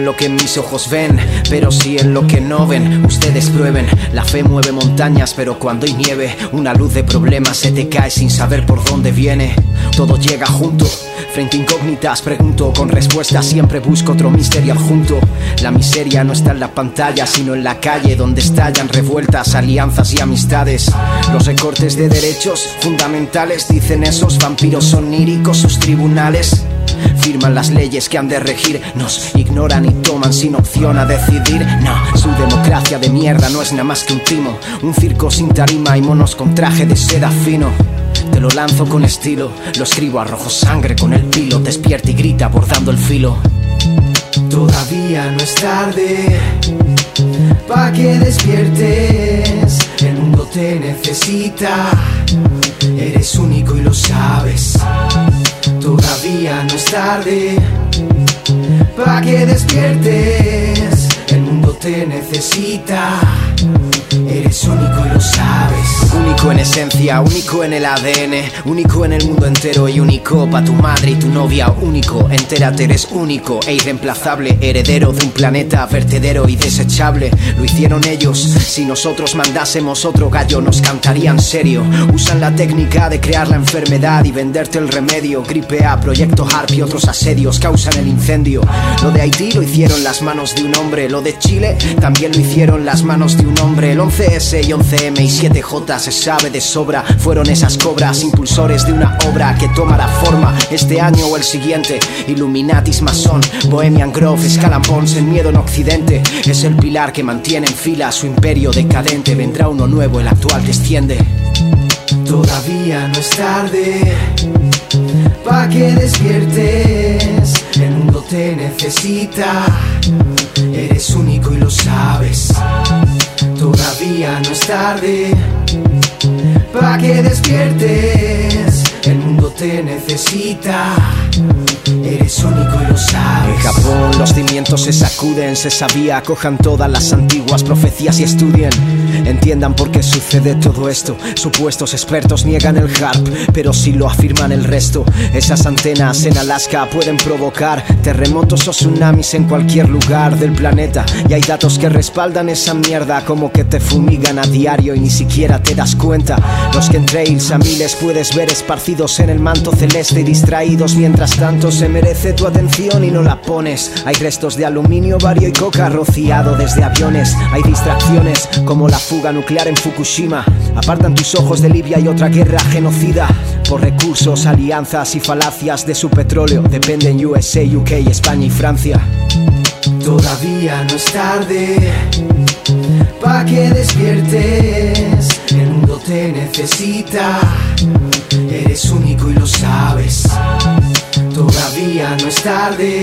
lo que mis ojos ven, pero sí en lo que no ven. Ustedes prueben, la fe mueve montañas, pero cuando hay nieve, una luz de problemas se te cae sin saber por dónde viene. Todo llega junto, frente a incógnitas pregunto, con respuestas siempre busco otro misterio adjunto. La miseria no está en la pantalla, sino en la calle, donde estallan revueltas, alianzas y amistades. Los recortes de derechos fundamentales, dicen esos vampiros oníricos, sus tribunales firman las leyes que han de regir, nos ignoran y toman sin opción a decidir. No, su democracia de mierda no es nada más que un timo, un circo sin tarima y monos con traje de seda fino. Te lo lanzo con estilo, lo escribo a rojo sangre con el pilo, despierta y grita bordando el filo. Todavía no es tarde pa' que despiertes, el mundo te necesita, eres único y lo sabes. Todavía no es tarde pa' que despiertes, el mundo te necesita, eres único y lo sabes. Único en esencia, único en el ADN, único en el mundo entero y único pa' tu madre y tu novia. Único, entérate, eres único e irreemplazable, heredero de un planeta vertedero y desechable. Lo hicieron ellos, si nosotros mandásemos otro gallo nos cantarían serio. Usan la técnica de crear la enfermedad y venderte el remedio. Gripe A, Proyecto HARP y otros asedios causan el incendio. Lo de Haití lo hicieron las manos de un hombre, lo de Chile también lo hicieron las manos de un hombre. El 11S y 11M y 7J se sabe de sobra, fueron esas cobras impulsores de una obra que tomará forma este año o el siguiente. Illuminatis, masón, Bohemian Grove, Skull and Bones, el miedo en occidente es el pilar que mantiene en fila su imperio decadente. Vendrá uno nuevo, el actual desciende. Todavía no es tarde pa' que despiertes, el mundo te necesita, eres único y lo sabes. Todavía no es tarde pa' que despiertes, el mundo te necesita, eres único y lo sabes. En Japón los cimientos se sacuden, se sabía, cojan todas las antiguas profecías y estudien. Entiendan por qué sucede todo esto. Supuestos expertos niegan el HARP, pero sí lo afirman el resto. Esas antenas en Alaska pueden provocar terremotos o tsunamis en cualquier lugar del planeta. Y hay datos que respaldan esa mierda, como que te fumigan a diario y ni siquiera te das cuenta. Los chemtrails a miles puedes ver esparcidos en el manto celeste y distraídos. Mientras tanto se merece tu atención y no la pones. Hay restos de aluminio, bario y coca rociado desde aviones. Hay distracciones como la fuga nuclear en Fukushima. Apartan tus ojos de Libia y otra guerra genocida. Por recursos, alianzas y falacias de su petróleo dependen USA, UK, España y Francia. Todavía no es tarde pa' que despiertes, el mundo te necesita, eres único y lo sabes. Todavía no es tarde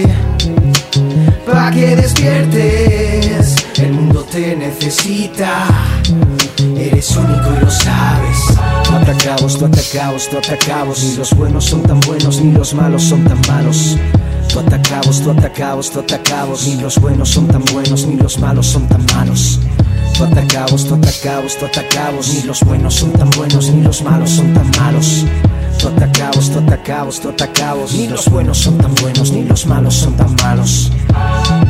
pa' que despiertes, el mundo te necesita, eres único y lo sabes. Tú atacabos, tú atacabos, tú atacabos, ni los buenos son tan buenos ni los malos son tan malos. Tú atacabos, tú atacabos, tú atacabos, ni los buenos son tan buenos ni los malos son tan malos. Tú atacabos, tú atacabos, tú atacabos, ni los buenos son tan buenos ni los malos son tan malos. Tú atacabos, tú atacabos, tú atacabos, ni los buenos son tan buenos ni los malos son tan malos.